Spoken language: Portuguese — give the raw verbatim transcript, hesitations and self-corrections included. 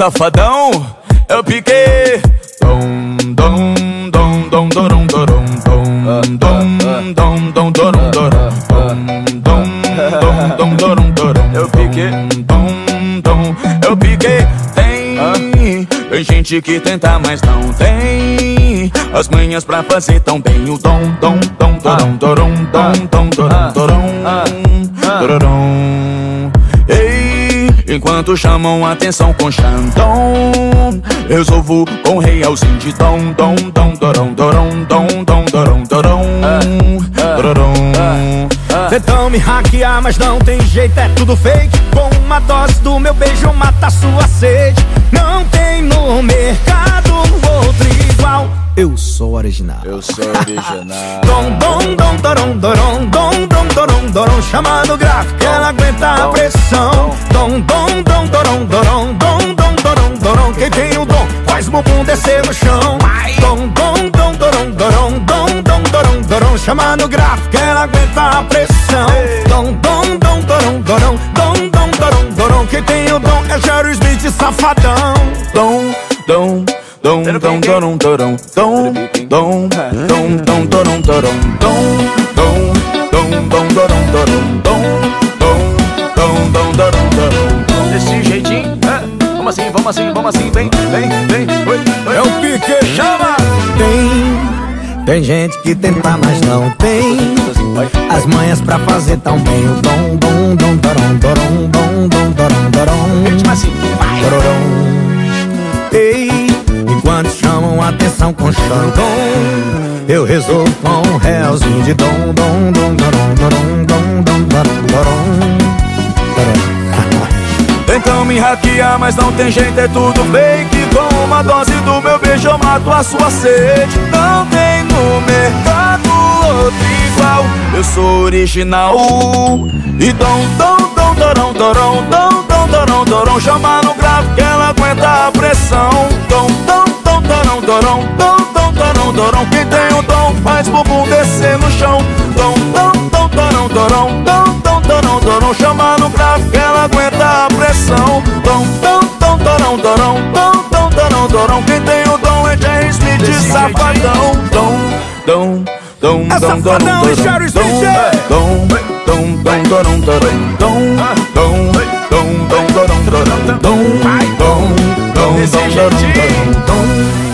safadão, eu piquei. Dom, dom, dom, dom, dorom, dorom, dom, dom, dom, dom, dorom, dorom, dom, dom, dom, dorom, dorom. Eu piquei, dom, dom, eu piquei. Tem, tem gente que tenta, mas não tem as manhas pra fazer tão bem o dom, dom, dom, dorom, dorom, dom, dom, dorom, dorom, dorom. Ei, enquanto chamam atenção com Xandão, resolvo com realzinho de dom, dom, dom, dorom, dorom, dom, dom, dorom, dorom, dorom. Tentam me hackear, mas não tem jeito, é tudo fake. Com uma dose do meu beijo mata sua sede. Não tem no mercado outro igual. Eu sou original. Eu sou original. Dom, dom, dom, dorom, dorom, dom, dom, dorom, dorom. Chamando gráfico, ela aguenta a pressão. Dom, dom, dom, dorom, dorom, dom, dom, dorom, dorom. Quem tem o dom faz o bumbum descer no chão. Dom, dom, dom, dorom, dorom, dom, dom, dorom, dorom. Chamando gráfico, ela aguenta a pressão. Dom, dom, dom, dorom, dorom, dom, dom, dorom, dorom. Quem tem o dom é Jerry Smith, safadão. Dom, dom, dom, dom, dorom, dorom, dom, dom, dom, dom, dorom, dorom, dom, dom, dom, dom, dorom, dorom, dom, dom, dom, dom, dorom, dorom. Desse jeitinho, é? Vamos assim, vamos assim, vamos assim, vem, vem, vem. É o pique, chama! Tem, tem gente que tenta, mas não tem as manhas pra fazer tão bem o dom, dom, dom, dorom, dorom, dom, dom, dorom, dorom, assim, dorom. Ei, enquanto chamam atenção com Xandão, eu resolvo com um realzinho de dom, dom, dom, dorom, dorom, dom, dom, dorom, dorom, dorom. Tentam me hackear, mas não tem jeito, é tudo fake. Com uma dose do meu beijo eu mato a sua sede. Não tem no mercado outro igual. Eu sou original. E dom, dom, dom, dorom, dorom, dom, dom, dorom, dorom. Chama no gráfico que ela aguenta a pressão. Dom, dom, dom, dorom, dorom, dom, dom, dorom, dorom. Quem tem o dom faz bumbum descer no chão. Dom, dom, dom, dorom, dorom, dom, dom, dorom, dorom. Chama no gráfico que ela aguenta a pressão. Dom, dom, dom, dorom, dorom, dom, dom, dorom, dorom. Quem tem o dom é Jerry Smith, safadão. Dom, dom, dom, dom, dorom, dorom, dom, dom, dom, dorom, dorom, dom, dom, dom, dom, dorom, dorom, dom, dom, dom, dom, dorom, dorom, dom.